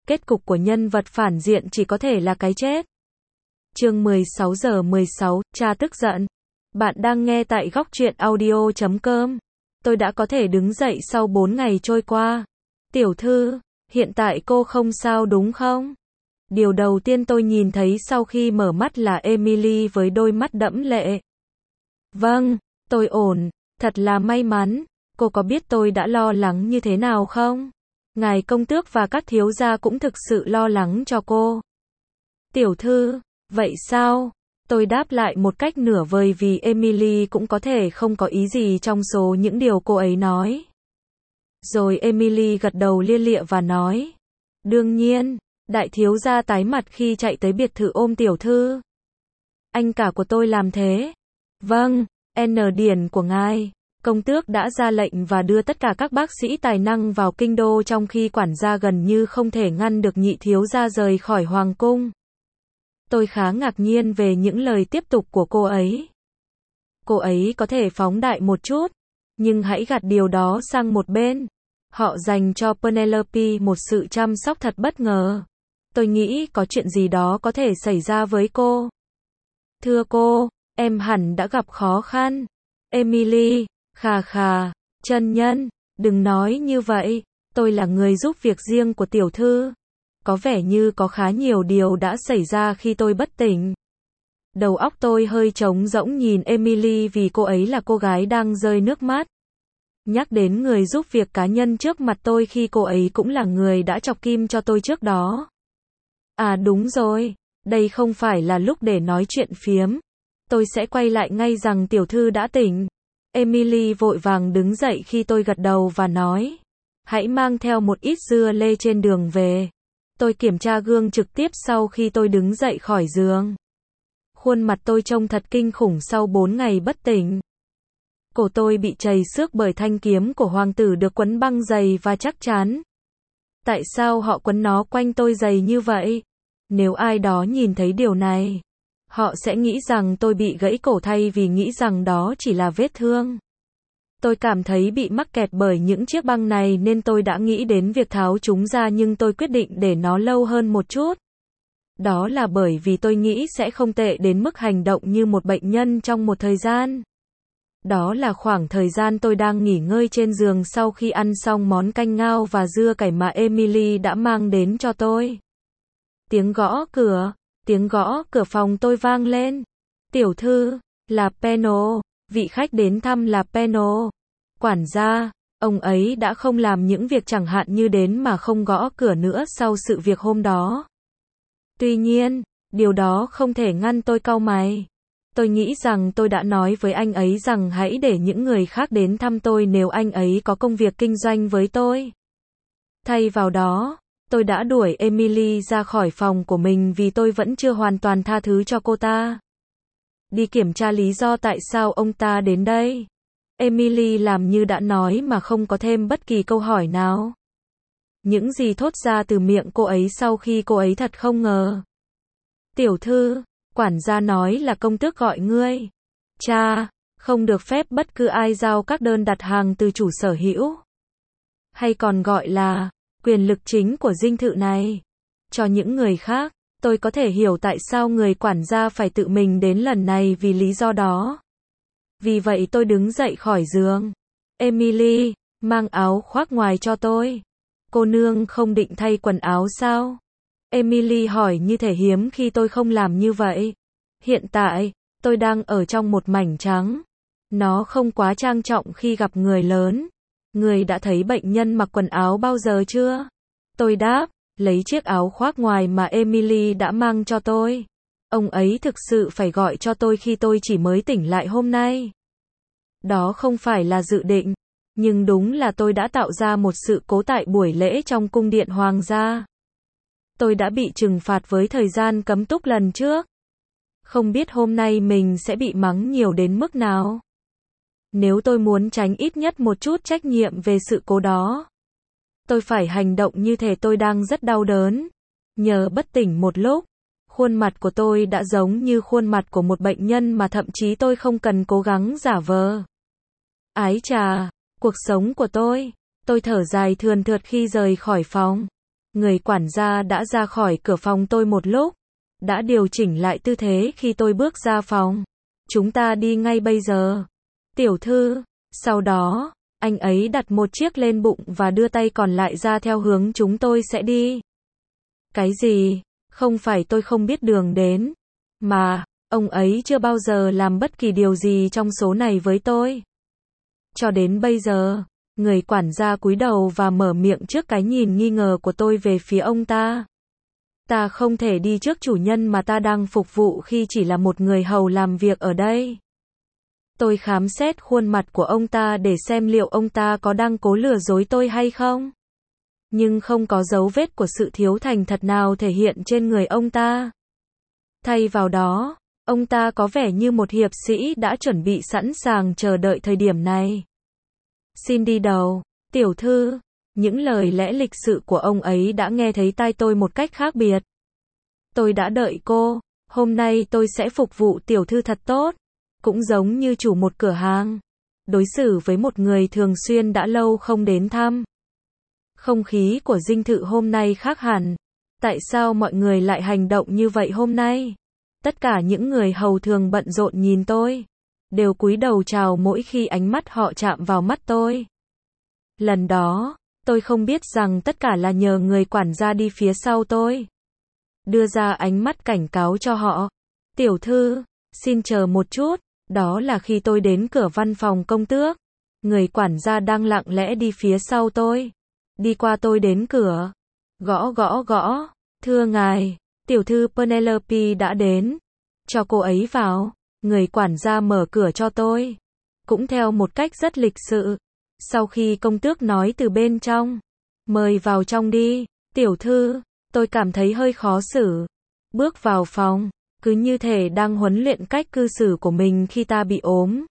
Kết cục của nhân vật phản diện chỉ có thể là cái chết. Chương 16 giờ 16, cha tức giận. Bạn đang nghe tại góc truyện audio.com. Tôi đã có thể đứng dậy sau 4 ngày trôi qua. Tiểu thư, hiện tại cô không sao đúng không? Điều đầu tiên tôi nhìn thấy sau khi mở mắt là Emily với đôi mắt đẫm lệ. Vâng, tôi ổn, thật là may mắn. Cô có biết tôi đã lo lắng như thế nào không? Ngài công tước và các thiếu gia cũng thực sự lo lắng cho cô. Tiểu thư, vậy sao? Tôi đáp lại một cách nửa vời vì Emily cũng có thể không có ý gì trong số những điều cô ấy nói. Rồi Emily gật đầu lia lịa và nói. Đương nhiên, đại thiếu gia tái mặt khi chạy tới biệt thự ôm tiểu thư. Anh cả của tôi làm thế. Vâng, N điển của ngài. Công tước đã ra lệnh và đưa tất cả các bác sĩ tài năng vào kinh đô trong khi quản gia gần như không thể ngăn được nhị thiếu gia rời khỏi hoàng cung. Tôi khá ngạc nhiên về những lời tiếp tục của cô ấy. Cô ấy có thể phóng đại một chút, nhưng hãy gạt điều đó sang một bên. Họ dành cho Penelope một sự chăm sóc thật bất ngờ. Tôi nghĩ có chuyện gì đó có thể xảy ra với cô. Thưa cô, em hẳn đã gặp khó khăn. Emily, khà khà, chân nhân, đừng nói như vậy, tôi là người giúp việc riêng của tiểu thư. Có vẻ như có khá nhiều điều đã xảy ra khi tôi bất tỉnh. Đầu óc tôi hơi trống rỗng nhìn Emily vì cô ấy là cô gái đang rơi nước mắt. Nhắc đến người giúp việc cá nhân trước mặt tôi khi cô ấy cũng là người đã chọc kim cho tôi trước đó. À đúng rồi, đây không phải là lúc để nói chuyện phiếm. Tôi sẽ quay lại ngay rằng tiểu thư đã tỉnh. Emily vội vàng đứng dậy khi tôi gật đầu và nói. Hãy mang theo một ít dưa lê trên đường về. Tôi kiểm tra gương trực tiếp sau khi tôi đứng dậy khỏi giường. Khuôn mặt tôi trông thật kinh khủng sau 4 ngày bất tỉnh. Cổ tôi bị trầy xước bởi thanh kiếm của hoàng tử được quấn băng dày và chắc chắn. Tại sao họ quấn nó quanh tôi dày như vậy? Nếu ai đó nhìn thấy điều này, họ sẽ nghĩ rằng tôi bị gãy cổ thay vì nghĩ rằng đó chỉ là vết thương. Tôi cảm thấy bị mắc kẹt bởi những chiếc băng này nên tôi đã nghĩ đến việc tháo chúng ra nhưng tôi quyết định để nó lâu hơn một chút. Đó là bởi vì tôi nghĩ sẽ không tệ đến mức hành động như một bệnh nhân trong một thời gian. Đó là khoảng thời gian tôi đang nghỉ ngơi trên giường sau khi ăn xong món canh ngao và dưa cải mà Emily đã mang đến cho tôi. Tiếng gõ cửa phòng tôi vang lên. Tiểu thư, là Peno, vị khách đến thăm là Peno. Quản gia, ông ấy đã không làm những việc chẳng hạn như đến mà không gõ cửa nữa sau sự việc hôm đó. Tuy nhiên, điều đó không thể ngăn tôi cau mày. Tôi nghĩ rằng tôi đã nói với anh ấy rằng hãy để những người khác đến thăm tôi nếu anh ấy có công việc kinh doanh với tôi. Thay vào đó, tôi đã đuổi Emily ra khỏi phòng của mình vì tôi vẫn chưa hoàn toàn tha thứ cho cô ta. Đi kiểm tra lý do tại sao ông ta đến đây. Emily làm như đã nói mà không có thêm bất kỳ câu hỏi nào. Những gì thốt ra từ miệng cô ấy sau khi cô ấy thật không ngờ. Tiểu thư, quản gia nói là công tước gọi ngươi. Cha, không được phép bất cứ ai giao các đơn đặt hàng từ chủ sở hữu. Hay còn gọi là quyền lực chính của dinh thự này. Cho những người khác, tôi có thể hiểu tại sao người quản gia phải tự mình đến lần này vì lý do đó. Vì vậy tôi đứng dậy khỏi giường. Emily, mang áo khoác ngoài cho tôi. Cô nương không định thay quần áo sao? Emily hỏi như thể hiếm khi tôi không làm như vậy. Hiện tại, tôi đang ở trong một mảnh trắng. Nó không quá trang trọng khi gặp người lớn. Người đã thấy bệnh nhân mặc quần áo bao giờ chưa? Tôi đáp, lấy chiếc áo khoác ngoài mà Emily đã mang cho tôi. Ông ấy thực sự phải gọi cho tôi khi tôi chỉ mới tỉnh lại hôm nay. Đó không phải là dự định, nhưng đúng là tôi đã tạo ra một sự cố tại buổi lễ trong cung điện hoàng gia. Tôi đã bị trừng phạt với thời gian cấm túc lần trước. Không biết hôm nay mình sẽ bị mắng nhiều đến mức nào. Nếu tôi muốn tránh ít nhất một chút trách nhiệm về sự cố đó, tôi phải hành động như thể tôi đang rất đau đớn. Nhờ bất tỉnh một lúc, khuôn mặt của tôi đã giống như khuôn mặt của một bệnh nhân mà thậm chí tôi không cần cố gắng giả vờ. Ái chà, cuộc sống của tôi thở dài thườn thượt khi rời khỏi phòng. Người quản gia đã ra khỏi cửa phòng tôi một lúc, đã điều chỉnh lại tư thế khi tôi bước ra phòng. Chúng ta đi ngay bây giờ. Tiểu thư. Sau đó, anh ấy đặt một chiếc lên bụng và đưa tay còn lại ra theo hướng chúng tôi sẽ đi. Cái gì? Không phải tôi không biết đường đến, mà ông ấy chưa bao giờ làm bất kỳ điều gì trong số này với tôi. Cho đến bây giờ, người quản gia cúi đầu và mở miệng trước cái nhìn nghi ngờ của tôi về phía ông ta. Ta không thể đi trước chủ nhân mà ta đang phục vụ khi chỉ là một người hầu làm việc ở đây. Tôi khám xét khuôn mặt của ông ta để xem liệu ông ta có đang cố lừa dối tôi hay không. Nhưng không có dấu vết của sự thiếu thành thật nào thể hiện trên người ông ta. Thay vào đó, ông ta có vẻ như một hiệp sĩ đã chuẩn bị sẵn sàng chờ đợi thời điểm này. Xin đi đầu, tiểu thư. Những lời lẽ lịch sự của ông ấy đã nghe thấy tai tôi một cách khác biệt. Tôi đã đợi cô, hôm nay tôi sẽ phục vụ tiểu thư thật tốt, cũng giống như chủ một cửa hàng, đối xử với một người thường xuyên đã lâu không đến thăm. Không khí của dinh thự hôm nay khác hẳn. Tại sao mọi người lại hành động như vậy hôm nay? Tất cả những người hầu thường bận rộn nhìn tôi, đều cúi đầu chào mỗi khi ánh mắt họ chạm vào mắt tôi. Lần đó, tôi không biết rằng tất cả là nhờ người quản gia đi phía sau tôi đưa ra ánh mắt cảnh cáo cho họ. Tiểu thư, xin chờ một chút. Đó là khi tôi đến cửa văn phòng công tước. Người quản gia đang lặng lẽ đi phía sau tôi. Đi qua tôi đến cửa. Gõ gõ gõ. Thưa ngài, tiểu thư Penelope đã đến. Cho cô ấy vào. Người quản gia mở cửa cho tôi. Cũng theo một cách rất lịch sự. Sau khi công tước nói từ bên trong. Mời vào trong đi, tiểu thư. Tôi cảm thấy hơi khó xử. Bước vào phòng, cứ như thể đang huấn luyện cách cư xử của mình khi ta bị ốm.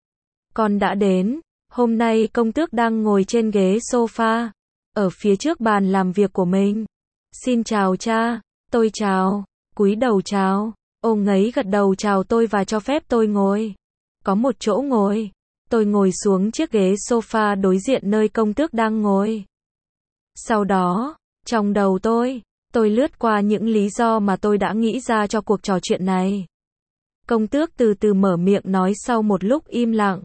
Con đã đến. Hôm nay công tước đang ngồi trên ghế sofa, ở phía trước bàn làm việc của mình. Xin chào cha. Tôi chào. Cúi đầu chào. Ông ấy gật đầu chào tôi và cho phép tôi ngồi. Có một chỗ ngồi. Tôi ngồi xuống chiếc ghế sofa đối diện nơi công tước đang ngồi. Sau đó, trong đầu tôi lướt qua những lý do mà tôi đã nghĩ ra cho cuộc trò chuyện này. Công tước từ từ mở miệng nói sau một lúc im lặng.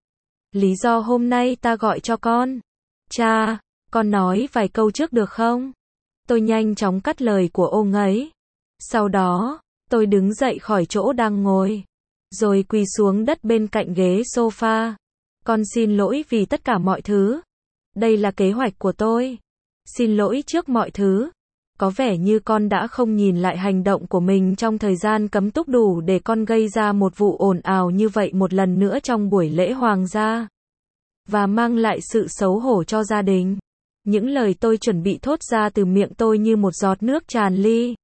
Lý do hôm nay ta gọi cho con. Cha, con nói vài câu trước được không? Tôi nhanh chóng cắt lời của ông ấy. Sau đó, tôi đứng dậy khỏi chỗ đang ngồi, rồi quỳ xuống đất bên cạnh ghế sofa. Con xin lỗi vì tất cả mọi thứ. Đây là kế hoạch của tôi. Xin lỗi trước mọi thứ. Có vẻ như con đã không nhìn lại hành động của mình trong thời gian cấm túc đủ để con gây ra một vụ ồn ào như vậy một lần nữa trong buổi lễ hoàng gia. Và mang lại sự xấu hổ cho gia đình. Những lời tôi chuẩn bị thốt ra từ miệng tôi như một giọt nước tràn ly.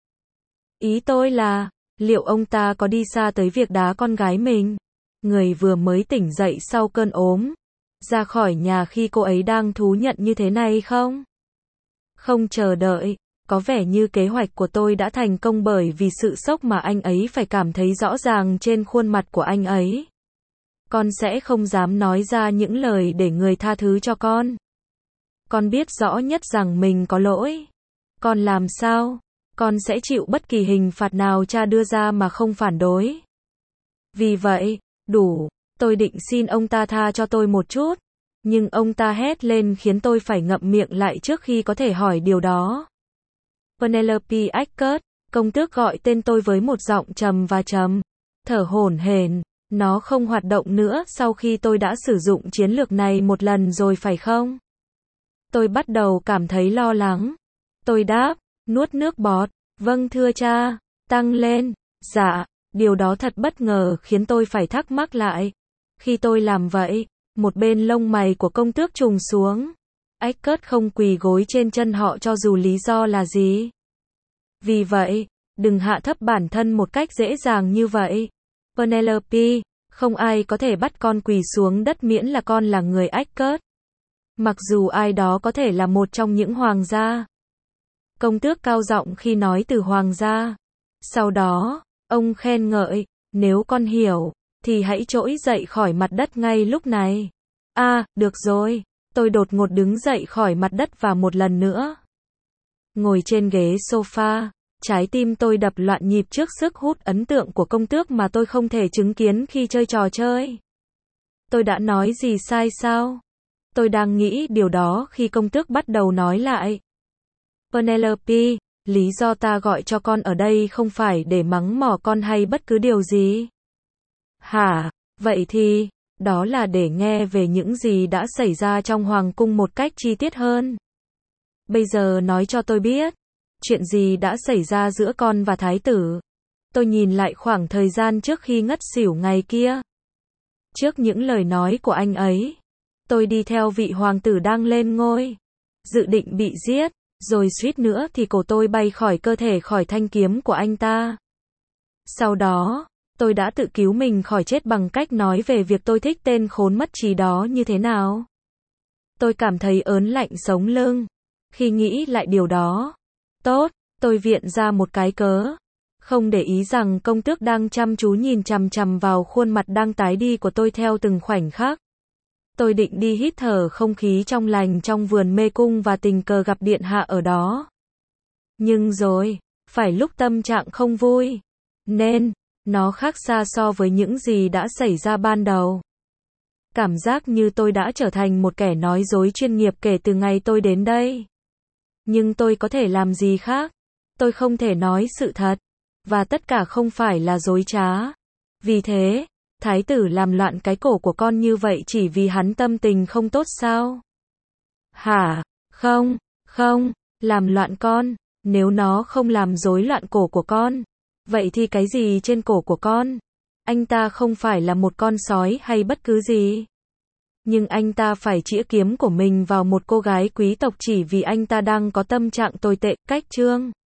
Ý tôi là, liệu ông ta có đi xa tới việc đá con gái mình, người vừa mới tỉnh dậy sau cơn ốm, ra khỏi nhà khi cô ấy đang thú nhận như thế này không? Không chờ đợi. Có vẻ như kế hoạch của tôi đã thành công bởi vì sự sốc mà anh ấy phải cảm thấy rõ ràng trên khuôn mặt của anh ấy. Con sẽ không dám nói ra những lời để người tha thứ cho con. Con biết rõ nhất rằng mình có lỗi. Con làm sao? Con sẽ chịu bất kỳ hình phạt nào cha đưa ra mà không phản đối. Vì vậy, đủ, tôi định xin ông ta tha cho tôi một chút. Nhưng ông ta hét lên khiến tôi phải ngậm miệng lại trước khi có thể hỏi điều đó. Penelope Eckert, công tước gọi tên tôi với một giọng trầm và trầm, thở hổn hển. Nó không hoạt động nữa sau khi tôi đã sử dụng chiến lược này một lần rồi phải không? Tôi bắt đầu cảm thấy lo lắng. Tôi đáp, nuốt nước bọt. Vâng thưa cha. Tăng lên. Dạ. Điều đó thật bất ngờ khiến tôi phải thắc mắc lại. Khi tôi làm vậy, một bên lông mày của công tước trùng xuống. Eckert không quỳ gối trên chân họ cho dù lý do là gì. Vì vậy, đừng hạ thấp bản thân một cách dễ dàng như vậy. Penelope, không ai có thể bắt con quỳ xuống đất miễn là con là người Eckert. Mặc dù ai đó có thể là một trong những hoàng gia. Công tước cao giọng khi nói từ hoàng gia. Sau đó, ông khen ngợi, nếu con hiểu, thì hãy trỗi dậy khỏi mặt đất ngay lúc này. Được rồi. Tôi đột ngột đứng dậy khỏi mặt đất và một lần nữa Ngồi trên ghế sofa, trái tim tôi đập loạn nhịp trước sức hút ấn tượng của công tước mà tôi không thể chứng kiến khi chơi trò chơi. Tôi đã nói gì sai sao? Tôi đang nghĩ điều đó khi công tước bắt đầu nói lại. Penelope, lý do ta gọi cho con ở đây không phải để mắng mỏ con hay bất cứ điều gì. Hả? Vậy thì, đó là để nghe về những gì đã xảy ra trong hoàng cung một cách chi tiết hơn. Bây giờ nói cho tôi biết, chuyện gì đã xảy ra giữa con và thái tử. Tôi nhìn lại khoảng thời gian trước khi ngất xỉu ngày kia. Trước những lời nói của anh ấy, tôi đi theo vị hoàng tử đang lên ngôi, dự định bị giết, rồi suýt nữa thì cổ tôi bay khỏi cơ thể khỏi thanh kiếm của anh ta. Sau đó, tôi đã tự cứu mình khỏi chết bằng cách nói về việc tôi thích tên khốn mất trí đó như thế nào. Tôi cảm thấy ớn lạnh sống lưng khi nghĩ lại điều đó. Tốt, tôi viện ra một cái cớ. Không để ý rằng công tước đang chăm chú nhìn chằm chằm vào khuôn mặt đang tái đi của tôi theo từng khoảnh khắc. Tôi định đi hít thở không khí trong lành trong vườn mê cung và tình cờ gặp điện hạ ở đó. Nhưng rồi, phải lúc tâm trạng không vui, nên, nó khác xa so với những gì đã xảy ra ban đầu. Cảm giác như tôi đã trở thành một kẻ nói dối chuyên nghiệp kể từ ngày tôi đến đây. Nhưng tôi có thể làm gì khác? Tôi không thể nói sự thật. Và tất cả không phải là dối trá. Vì thế, thái tử làm loạn cái cổ của con như vậy chỉ vì hắn tâm tình không tốt sao? Hả? Không, không, làm loạn con. Nếu nó không làm rối loạn cổ của con, vậy thì cái gì trên cổ của con? Anh ta không phải là một con sói hay bất cứ gì. Nhưng anh ta phải chĩa kiếm của mình vào một cô gái quý tộc chỉ vì anh ta đang có tâm trạng tồi tệ. Cách chương